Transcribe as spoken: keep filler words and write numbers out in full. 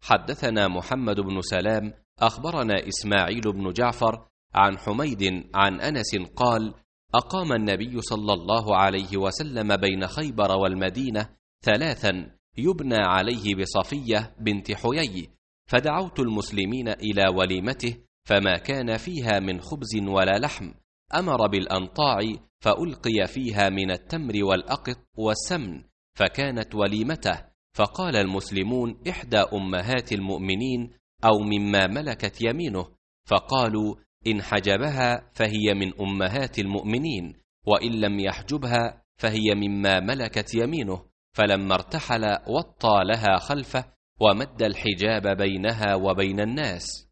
حدثنا محمد بن سلام أخبرنا إسماعيل بن جعفر عن حميد عن أنس قال: أقام النبي صلى الله عليه وسلم بين خيبر والمدينة ثلاثا يبنى عليه بصفية بنت حيي، فدعوت المسلمين إلى وليمته فما كان فيها من خبز ولا لحم، أمر بالأنطاع فألقي فيها من التمر والأقط والسمن، فكانت وليمته. فقال المسلمون: إحدى أمهات المؤمنين أو مما ملكت يمينه، فقالوا: إن حجبها فهي من أمهات المؤمنين، وإن لم يحجبها فهي مما ملكت يمينه. فلما ارتحل وطى لها خلفه ومد الحجاب بينها وبين الناس.